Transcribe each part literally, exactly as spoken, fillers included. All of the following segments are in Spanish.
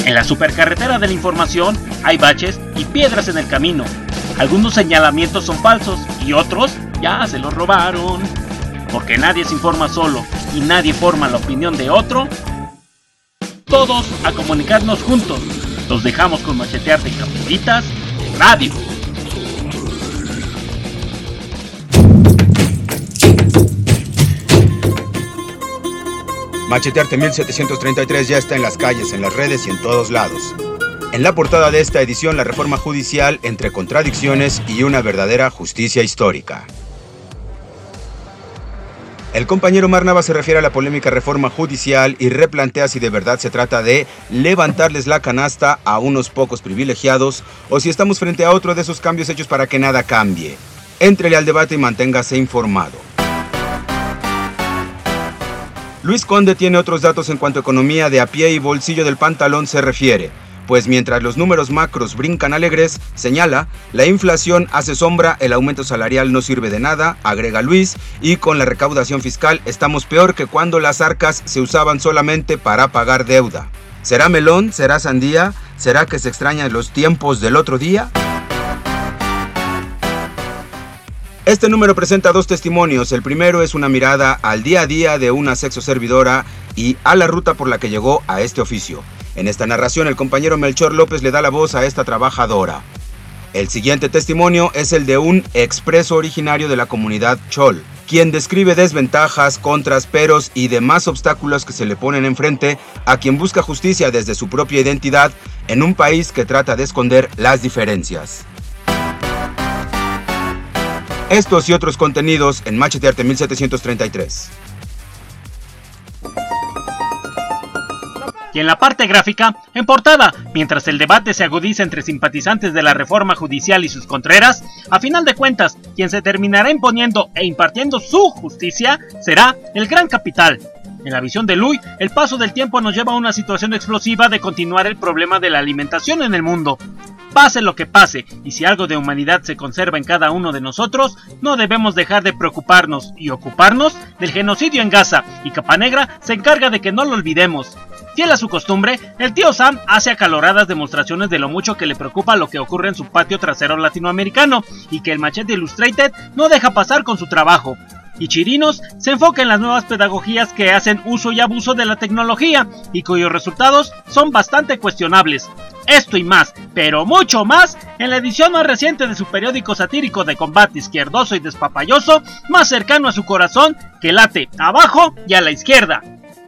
En la supercarretera de la información hay baches y piedras en el camino. Algunos señalamientos son falsos y otros ya se los robaron. Porque nadie se informa solo y nadie forma la opinión de otro. Todos a comunicarnos juntos. Los dejamos con Machetearte Capuritas Radio. Machetearte mil setecientos treinta y tres ya está en las calles, en las redes y en todos lados. En la portada de esta edición, la reforma judicial entre contradicciones y una verdadera justicia histórica. El compañero Omar Nava se refiere a la polémica reforma judicial y replantea si de verdad se trata de levantarles la canasta a unos pocos privilegiados o si estamos frente a otro de esos cambios hechos para que nada cambie. Éntrele al debate y manténgase informado. Luis Conde tiene otros datos en cuanto a economía de a pie y bolsillo del pantalón se refiere, pues mientras los números macros brincan alegres, señala, la inflación hace sombra, el aumento salarial no sirve de nada, agrega Luis, y con la recaudación fiscal estamos peor que cuando las arcas se usaban solamente para pagar deuda. ¿Será melón? ¿Será sandía? ¿Será que se extrañan los tiempos del otro día? Este número presenta dos testimonios. El primero es una mirada al día a día de una sexoservidora y a la ruta por la que llegó a este oficio. En esta narración, el compañero Melchor López le da la voz a esta trabajadora. El siguiente testimonio es el de un expreso originario de la comunidad Chol, quien describe desventajas, contras, peros y demás obstáculos que se le ponen enfrente a quien busca justicia desde su propia identidad en un país que trata de esconder las diferencias. Estos y otros contenidos en Machetearte mil setecientos treinta y tres. Y en la parte gráfica, en portada, mientras el debate se agudiza entre simpatizantes de la reforma judicial y sus contreras, a final de cuentas, quien se terminará imponiendo e impartiendo su justicia será el gran capital. En la visión de Luis, el paso del tiempo nos lleva a una situación explosiva de continuar el problema de la alimentación en el mundo. Pase lo que pase, y si algo de humanidad se conserva en cada uno de nosotros, no debemos dejar de preocuparnos y ocuparnos del genocidio en Gaza, y Capanegra se encarga de que no lo olvidemos. Fiel a su costumbre, el tío Sam hace acaloradas demostraciones de lo mucho que le preocupa lo que ocurre en su patio trasero latinoamericano, y que el Machete Illustrated no deja pasar con su trabajo. Y Chirinos se enfoca en las nuevas pedagogías que hacen uso y abuso de la tecnología, y cuyos resultados son bastante cuestionables. Esto y más, pero mucho más, en la edición más reciente de su periódico satírico de combate izquierdoso y despapalloso, más cercano a su corazón, que late abajo y a la izquierda.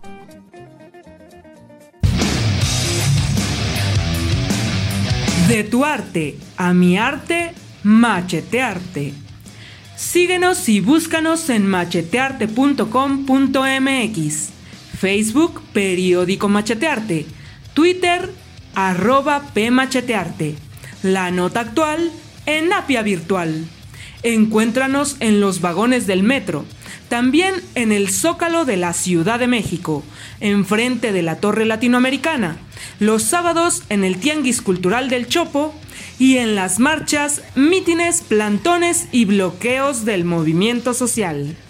De tu arte a mi arte, Machetearte. Síguenos y búscanos en machetearte punto com punto m x, Facebook, Periódico Machetearte, Twitter, arroba pmachetearte, La Nota Actual en Apia Virtual. Encuéntranos en los vagones del metro, también en el Zócalo de la Ciudad de México, enfrente de la Torre Latinoamericana, los sábados en el Tianguis Cultural del Chopo y en las marchas, mítines, plantones y bloqueos del movimiento social.